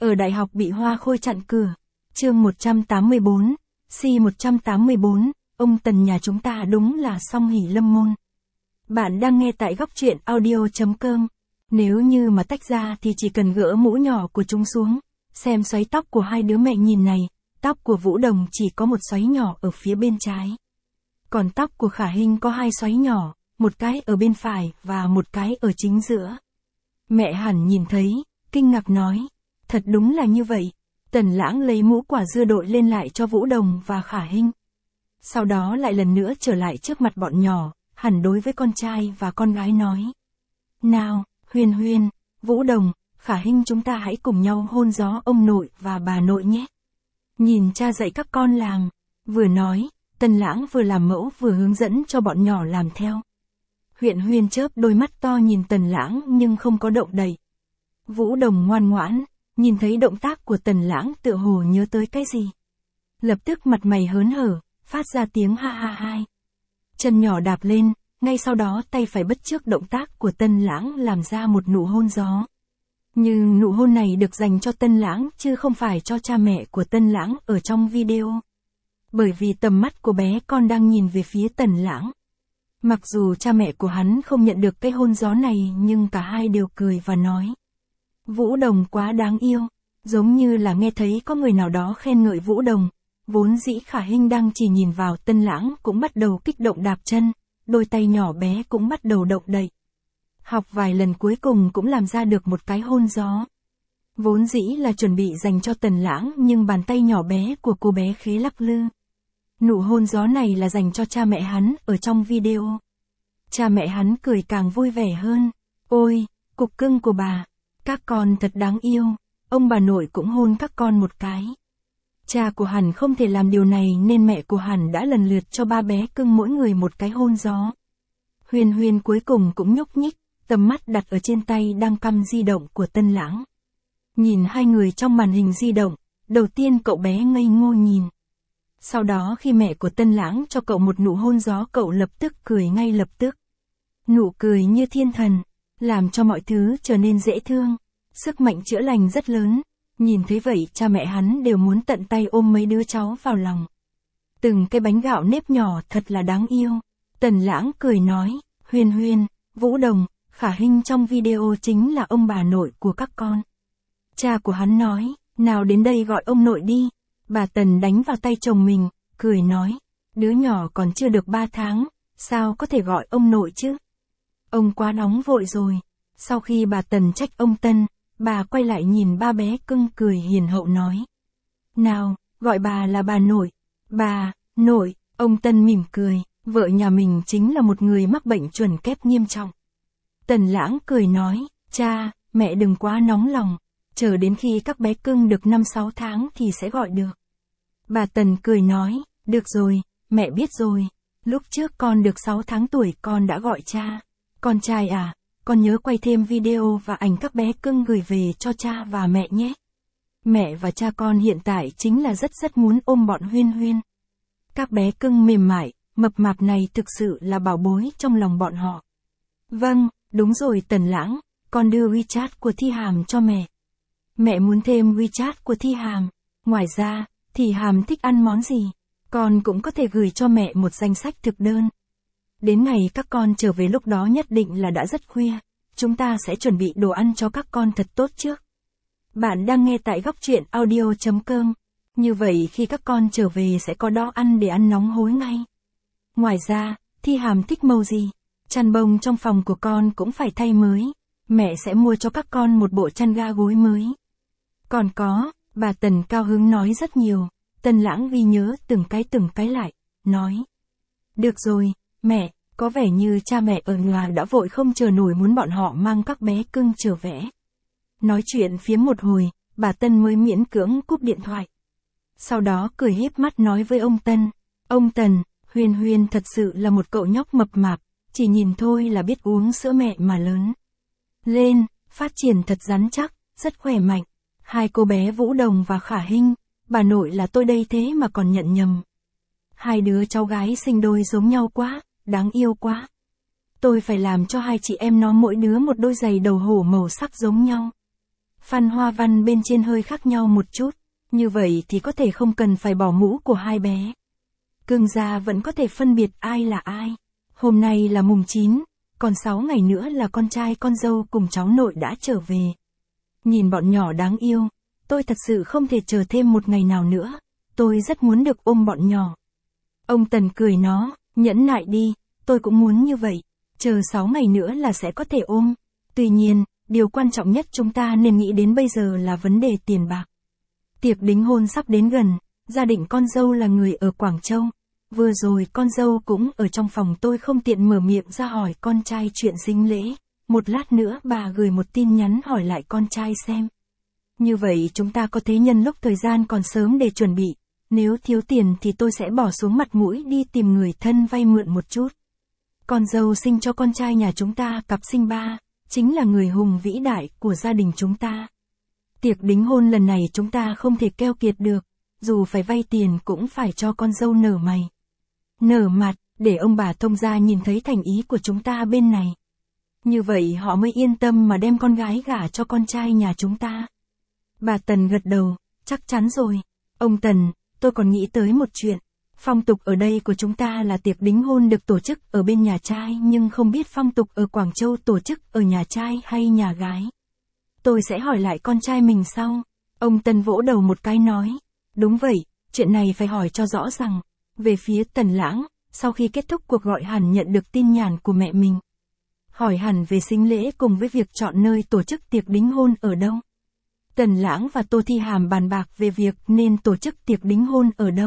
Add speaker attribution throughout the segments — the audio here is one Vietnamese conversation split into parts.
Speaker 1: Ở đại học bị hoa khôi chặn cửa. Chương 184, C184, ông Tần nhà chúng ta đúng là song hỷ lâm môn. Bạn đang nghe tại góc truyện audio.com. Nếu như mà tách ra thì chỉ cần gỡ mũ nhỏ của chúng xuống, xem xoáy tóc của hai đứa mẹ nhìn này, tóc của Vũ Đồng chỉ có một xoáy nhỏ ở phía bên trái. Còn tóc của Khả Hinh có hai xoáy nhỏ, một cái ở bên phải và một cái ở chính giữa. Mẹ hẳn nhìn thấy, kinh ngạc nói, thật đúng là như vậy. Tần Lãng lấy mũ quả dưa đội lên lại cho Vũ Đồng và Khả Hinh. Sau đó lại lần nữa trở lại trước mặt bọn nhỏ, hẳn đối với con trai và con gái nói. Nào, Huyên Huyên, Vũ Đồng, Khả Hinh chúng ta hãy cùng nhau hôn gió ông nội và bà nội nhé. Nhìn cha dạy các con làm. Vừa nói, Tần Lãng vừa làm mẫu vừa hướng dẫn cho bọn nhỏ làm theo. Huyên Huyên chớp đôi mắt to nhìn Tần Lãng nhưng không có động đậy. Vũ Đồng ngoan ngoãn, nhìn thấy động tác của Tần Lãng tựa hồ nhớ tới cái gì. Lập tức mặt mày hớn hở, phát ra tiếng ha ha hai. Chân nhỏ đạp lên, ngay sau đó tay phải bắt chước động tác của Tần Lãng làm ra một nụ hôn gió. Nhưng nụ hôn này được dành cho Tần Lãng chứ không phải cho cha mẹ của Tần Lãng ở trong video. Bởi vì tầm mắt của bé con đang nhìn về phía Tần Lãng. Mặc dù cha mẹ của hắn không nhận được cái hôn gió này nhưng cả hai đều cười và nói. Vũ Đồng quá đáng yêu, giống như là nghe thấy có người nào đó khen ngợi Vũ Đồng. Vốn dĩ Khả Hinh đang chỉ nhìn vào Tần Lãng cũng bắt đầu kích động đạp chân, đôi tay nhỏ bé cũng bắt đầu động đậy. Học vài lần cuối cùng cũng làm ra được một cái hôn gió. Vốn dĩ là chuẩn bị dành cho Tần Lãng nhưng bàn tay nhỏ bé của cô bé khế lắc lư. Nụ hôn gió này là dành cho cha mẹ hắn ở trong video. Cha mẹ hắn cười càng vui vẻ hơn. Ôi, cục cưng của bà, các con thật đáng yêu. Ông bà nội cũng hôn các con một cái. Cha của hắn không thể làm điều này nên mẹ của hắn đã lần lượt cho ba bé cưng mỗi người một cái hôn gió. Huyên Huyên cuối cùng cũng nhúc nhích, tầm mắt đặt ở trên tay đang căm di động của Tần Lãng. Nhìn hai người trong màn hình di động, đầu tiên cậu bé ngây ngô nhìn. Sau đó khi mẹ của Tần Lãng cho cậu một nụ hôn gió cậu lập tức cười ngay lập tức. Nụ cười như thiên thần, làm cho mọi thứ trở nên dễ thương. Sức mạnh chữa lành rất lớn. Nhìn thấy vậy cha mẹ hắn đều muốn tận tay ôm mấy đứa cháu vào lòng. Từng cái bánh gạo nếp nhỏ thật là đáng yêu. Tần Lãng cười nói, Huyên Huyên, Vũ Đồng, Khả Hinh trong video chính là ông bà nội của các con. Cha của hắn nói, nào đến đây gọi ông nội đi. Bà Tần đánh vào tay chồng mình, cười nói, đứa nhỏ còn chưa được 3 tháng, sao có thể gọi ông nội chứ? Ông quá nóng vội rồi. Sau khi bà Tần trách ông Tân, bà quay lại nhìn ba bé cưng cười hiền hậu nói. Nào, gọi bà là bà nội. Bà, nội, ông Tân mỉm cười, vợ nhà mình chính là một người mắc bệnh chuẩn kép nghiêm trọng. Tần Lãng cười nói, cha, mẹ đừng quá nóng lòng, chờ đến khi các bé cưng được 5-6 tháng thì sẽ gọi được. Bà Tần cười nói, được rồi, mẹ biết rồi, lúc trước con được 6 tháng tuổi con đã gọi cha. Con trai à, con nhớ quay thêm video và ảnh các bé cưng gửi về cho cha và mẹ nhé. Mẹ và cha con hiện tại chính là rất muốn ôm bọn Huyên Huyên. Các bé cưng mềm mại, mập mạp này thực sự là bảo bối trong lòng bọn họ. Vâng, đúng rồi Tần Lãng, con đưa WeChat của Thi Hàm cho mẹ. Mẹ muốn thêm WeChat của Thi Hàm. Ngoài ra, Thi Hàm thích ăn món gì, con cũng có thể gửi cho mẹ một danh sách thực đơn. Đến ngày các con trở về lúc đó nhất định là đã rất khuya. Chúng ta sẽ chuẩn bị đồ ăn cho các con thật tốt trước. Bạn đang nghe tại góc truyện audio.com. Như vậy khi các con trở về sẽ có đó ăn để ăn nóng hối ngay. Ngoài ra, Thi Hàm thích màu gì? Chăn bông trong phòng của con cũng phải thay mới. Mẹ sẽ mua cho các con một bộ chăn ga gối mới. Còn có, bà Tần cao hứng nói rất nhiều. Tần Lãng ghi nhớ từng cái lại, nói. Được rồi, mẹ, có vẻ như cha mẹ ở nhà đã vội không chờ nổi muốn bọn họ mang các bé cưng trở về. Nói chuyện phiếm một hồi, bà Tân mới miễn cưỡng cúp điện thoại. Sau đó cười híp mắt nói với ông Tân. Ông Tần, Huyên Huyên thật sự là một cậu nhóc mập mạp, chỉ nhìn thôi là biết uống sữa mẹ mà lớn lên, phát triển thật rắn chắc, rất khỏe mạnh. Hai cô bé Vũ Đồng và Khả Hinh, bà nội là tôi đây thế mà còn nhận nhầm. Hai đứa cháu gái sinh đôi giống nhau quá, đáng yêu quá. Tôi phải làm cho hai chị em nó mỗi đứa một đôi giày đầu hổ màu sắc giống nhau. Phan hoa văn bên trên hơi khác nhau một chút, như vậy thì có thể không cần phải bỏ mũ của hai bé. Cương gia vẫn có thể phân biệt ai là ai. Hôm nay là mùng 9, còn 6 ngày nữa là con trai con dâu cùng cháu nội đã trở về. Nhìn bọn nhỏ đáng yêu, tôi thật sự không thể chờ thêm một ngày nào nữa, tôi rất muốn được ôm bọn nhỏ. Ông Tần cười nó, nhẫn nại đi, tôi cũng muốn như vậy, chờ 6 ngày nữa là sẽ có thể ôm. Tuy nhiên, điều quan trọng nhất chúng ta nên nghĩ đến bây giờ là vấn đề tiền bạc. Tiệc đính hôn sắp đến gần, gia đình con dâu là người ở Quảng Châu. Vừa rồi con dâu cũng ở trong phòng, tôi không tiện mở miệng ra hỏi con trai chuyện sính lễ. Một lát nữa bà gửi một tin nhắn hỏi lại con trai xem. Như vậy chúng ta có thể nhân lúc thời gian còn sớm để chuẩn bị. Nếu thiếu tiền thì tôi sẽ bỏ xuống mặt mũi đi tìm người thân vay mượn một chút. Con dâu sinh cho con trai nhà chúng ta cặp sinh ba, chính là người hùng vĩ đại của gia đình chúng ta. Tiệc đính hôn lần này chúng ta không thể keo kiệt được, dù phải vay tiền cũng phải cho con dâu nở mày, nở mặt, để ông bà thông gia nhìn thấy thành ý của chúng ta bên này. Như vậy họ mới yên tâm mà đem con gái gả cho con trai nhà chúng ta. Bà Tần gật đầu, chắc chắn rồi. Ông Tần, tôi còn nghĩ tới một chuyện. Phong tục ở đây của chúng ta là tiệc đính hôn được tổ chức ở bên nhà trai, nhưng không biết phong tục ở Quảng Châu tổ chức ở nhà trai hay nhà gái. Tôi sẽ hỏi lại con trai mình sau. Ông Tần vỗ đầu một cái nói. Đúng vậy, chuyện này phải hỏi cho rõ ràng. Về phía Tần Lãng, sau khi kết thúc cuộc gọi hẳn nhận được tin nhắn của mẹ mình. Hỏi hẳn về sính lễ cùng với việc chọn nơi tổ chức tiệc đính hôn ở đâu. Tần Lãng và Tô Thi Hàm bàn bạc về việc nên tổ chức tiệc đính hôn ở đâu.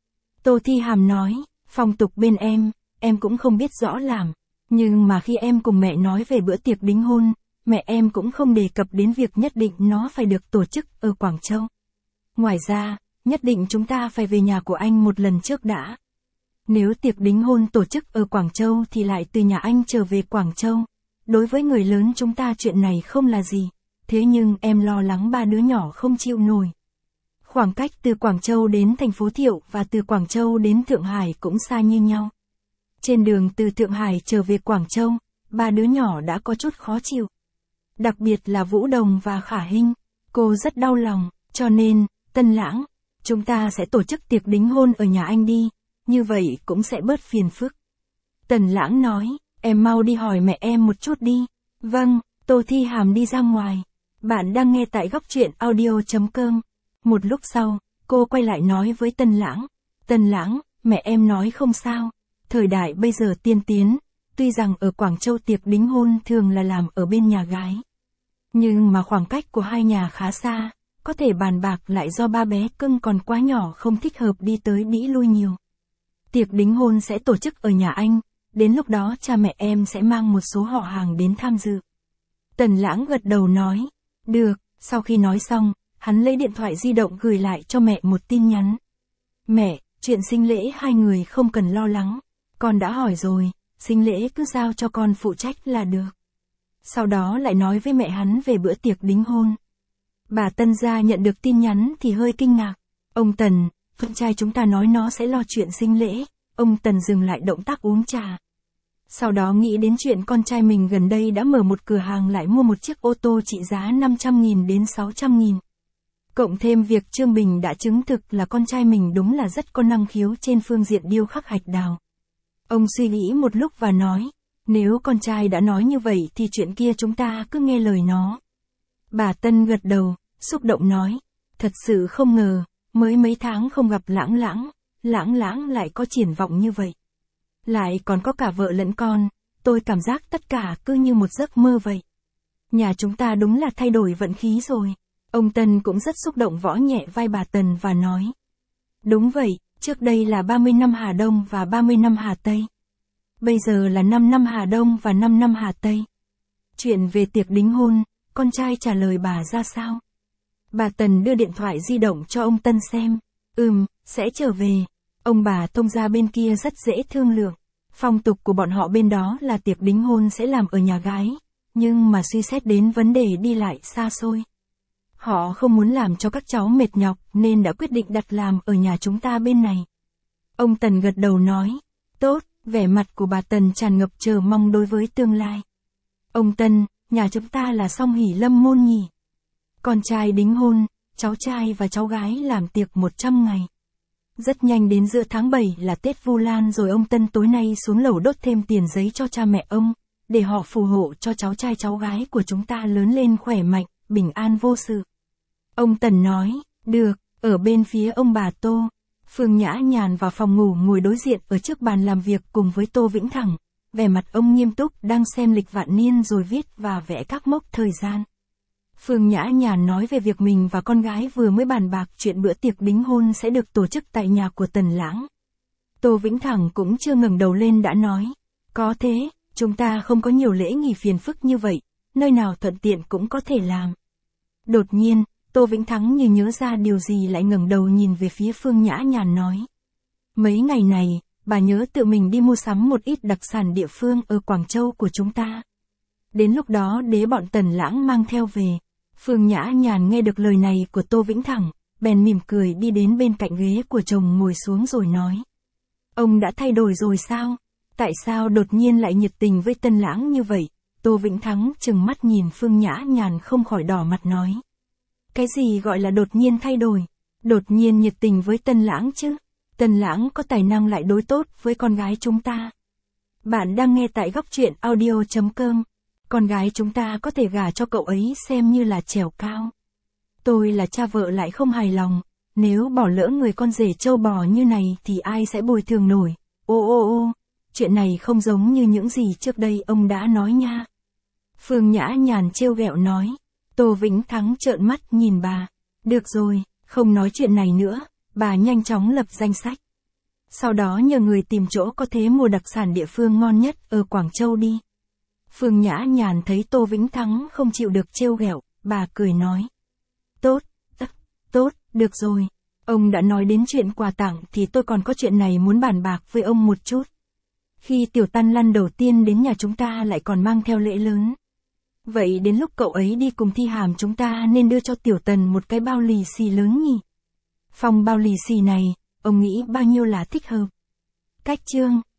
Speaker 1: Tô Thi Hàm nói, phong tục bên em cũng không biết rõ làm. Nhưng mà khi em cùng mẹ nói về bữa tiệc đính hôn, mẹ em cũng không đề cập đến việc nhất định nó phải được tổ chức ở Quảng Châu. Ngoài ra, nhất định chúng ta phải về nhà của anh một lần trước đã. Nếu tiệc đính hôn tổ chức ở Quảng Châu thì lại từ nhà anh trở về Quảng Châu. Đối với người lớn chúng ta chuyện này không là gì. Thế nhưng em lo lắng ba đứa nhỏ không chịu nổi. Khoảng cách từ Quảng Châu đến thành phố Thiệu và từ Quảng Châu đến Thượng Hải cũng xa như nhau. Trên đường từ Thượng Hải trở về Quảng Châu, ba đứa nhỏ đã có chút khó chịu. Đặc biệt là Vũ Đồng và Khả Hinh. Cô rất đau lòng, cho nên, Tân Lãng, chúng ta sẽ tổ chức tiệc đính hôn ở nhà anh đi, như vậy cũng sẽ bớt phiền phức. Tần Lãng nói, em mau đi hỏi mẹ em một chút đi. Vâng, Tô Thi Hàm đi ra ngoài. Bạn đang nghe tại Góc Truyện Audio.com. Một lúc sau, cô quay lại nói với Tân Lãng. Tân Lãng, mẹ em nói không sao. Thời đại bây giờ tiên tiến, tuy rằng ở Quảng Châu tiệc đính hôn thường là làm ở bên nhà gái. Nhưng mà khoảng cách của hai nhà khá xa, có thể bàn bạc lại do ba bé cưng còn quá nhỏ không thích hợp đi tới đi lui nhiều. Tiệc đính hôn sẽ tổ chức ở nhà anh, đến lúc đó cha mẹ em sẽ mang một số họ hàng đến tham dự. Tần Lãng gật đầu nói, được, sau khi nói xong, hắn lấy điện thoại di động gửi lại cho mẹ một tin nhắn. Mẹ, chuyện sính lễ hai người không cần lo lắng, con đã hỏi rồi, sính lễ cứ giao cho con phụ trách là được. Sau đó lại nói với mẹ hắn về bữa tiệc đính hôn. Bà Tân gia nhận được tin nhắn thì hơi kinh ngạc. Ông Tần, con trai chúng ta nói nó sẽ lo chuyện sính lễ. Ông Tần dừng lại động tác uống trà. Sau đó nghĩ đến chuyện con trai mình gần đây đã mở một cửa hàng lại mua một chiếc ô tô trị giá 500.000 đến 600.000. Cộng thêm việc Trương Bình đã chứng thực là con trai mình đúng là rất có năng khiếu trên phương diện điêu khắc hạch đào. Ông suy nghĩ một lúc và nói, nếu con trai đã nói như vậy thì chuyện kia chúng ta cứ nghe lời nó. Bà Tân gật đầu, xúc động nói, thật sự không ngờ, mới mấy tháng không gặp Lãng Lãng lại có triển vọng như vậy. Lại còn có cả vợ lẫn con, tôi cảm giác tất cả cứ như một giấc mơ vậy. Nhà chúng ta đúng là thay đổi vận khí rồi. Ông Tân cũng rất xúc động võ nhẹ vai bà Tần và nói. Đúng vậy, trước đây là 30 năm Hà Đông và 30 năm Hà Tây. Bây giờ là 5 năm Hà Đông và 5 năm Hà Tây. Chuyện về tiệc đính hôn, con trai trả lời bà ra sao? Bà Tần đưa điện thoại di động cho ông Tân xem. Sẽ trở về. Ông bà thông gia bên kia rất dễ thương lượng. Phong tục của bọn họ bên đó là tiệc đính hôn sẽ làm ở nhà gái. Nhưng mà suy xét đến vấn đề đi lại xa xôi. Họ không muốn làm cho các cháu mệt nhọc nên đã quyết định đặt làm ở nhà chúng ta bên này. Ông Tần gật đầu nói. Tốt, vẻ mặt của bà Tần tràn ngập chờ mong đối với tương lai. Ông Tân, nhà chúng ta là Song Hỷ Lâm Môn nhỉ? Con trai đính hôn, cháu trai và cháu gái làm tiệc 100 ngày. Rất nhanh đến giữa tháng 7 là Tết Vu Lan rồi ông Tân tối nay xuống lầu đốt thêm tiền giấy cho cha mẹ ông, để họ phù hộ cho cháu trai cháu gái của chúng ta lớn lên khỏe mạnh, bình an vô sự. Ông Tần nói, được, ở bên phía ông bà Tô. Phương Nhã Nhàn vào phòng ngủ ngồi đối diện ở trước bàn làm việc cùng với Tô Vĩnh Thẳng. Vẻ mặt ông nghiêm túc đang xem lịch vạn niên rồi viết và vẽ các mốc thời gian. Phương Nhã Nhàn nói về việc mình và con gái vừa mới bàn bạc chuyện bữa tiệc đính hôn sẽ được tổ chức tại nhà của Tần Lãng. Tô Vĩnh Thẳng cũng chưa ngẩng đầu lên đã nói, có thế, chúng ta không có nhiều lễ nghi phiền phức như vậy, nơi nào thuận tiện cũng có thể làm. Đột nhiên, Tô Vĩnh Thắng như nhớ ra điều gì lại ngẩng đầu nhìn về phía Phương Nhã Nhàn nói. Mấy ngày này, bà nhớ tự mình đi mua sắm một ít đặc sản địa phương ở Quảng Châu của chúng ta. Đến lúc đó đế bọn Tần Lãng mang theo về. Phương Nhã Nhàn nghe được lời này của Tô Vĩnh Thẳng, bèn mỉm cười đi đến bên cạnh ghế của chồng ngồi xuống rồi nói. Ông đã thay đổi rồi sao? Tại sao đột nhiên lại nhiệt tình với Tần Lãng như vậy? Tô Vĩnh Thắng trừng mắt nhìn Phương Nhã Nhàn không khỏi đỏ mặt nói. Cái gì gọi là đột nhiên thay đổi? Đột nhiên nhiệt tình với Tần Lãng chứ? Tần Lãng có tài năng lại đối tốt với con gái chúng ta. Bạn đang nghe tại góc truyện audio.com. Con gái chúng ta có thể gả cho cậu ấy xem như là trèo cao. Tôi là cha vợ lại không hài lòng. Nếu bỏ lỡ người con rể trâu bò như này thì ai sẽ bồi thường nổi? Ô, chuyện này không giống như những gì trước đây ông đã nói nha. Phương Nhã Nhàn trêu ghẹo nói. Tô Vĩnh Thắng trợn mắt nhìn bà. Được rồi, không nói chuyện này nữa, bà nhanh chóng lập danh sách. Sau đó nhờ người tìm chỗ có thể mua đặc sản địa phương ngon nhất ở Quảng Châu đi. Phương Nhã Nhàn thấy Tô Vĩnh Thắng không chịu được trêu ghẹo, bà cười nói. Tốt, được rồi. Ông đã nói đến chuyện quà tặng thì tôi còn có chuyện này muốn bàn bạc với ông một chút. Khi Tiểu Tăn Lăn đầu tiên đến nhà chúng ta lại còn mang theo lễ lớn. Vậy đến lúc cậu ấy đi cùng Thi Hàm chúng ta nên đưa cho Tiểu Tần một cái bao lì xì lớn nhỉ? Phong bao lì xì này, ông nghĩ bao nhiêu là thích hợp? Cách chương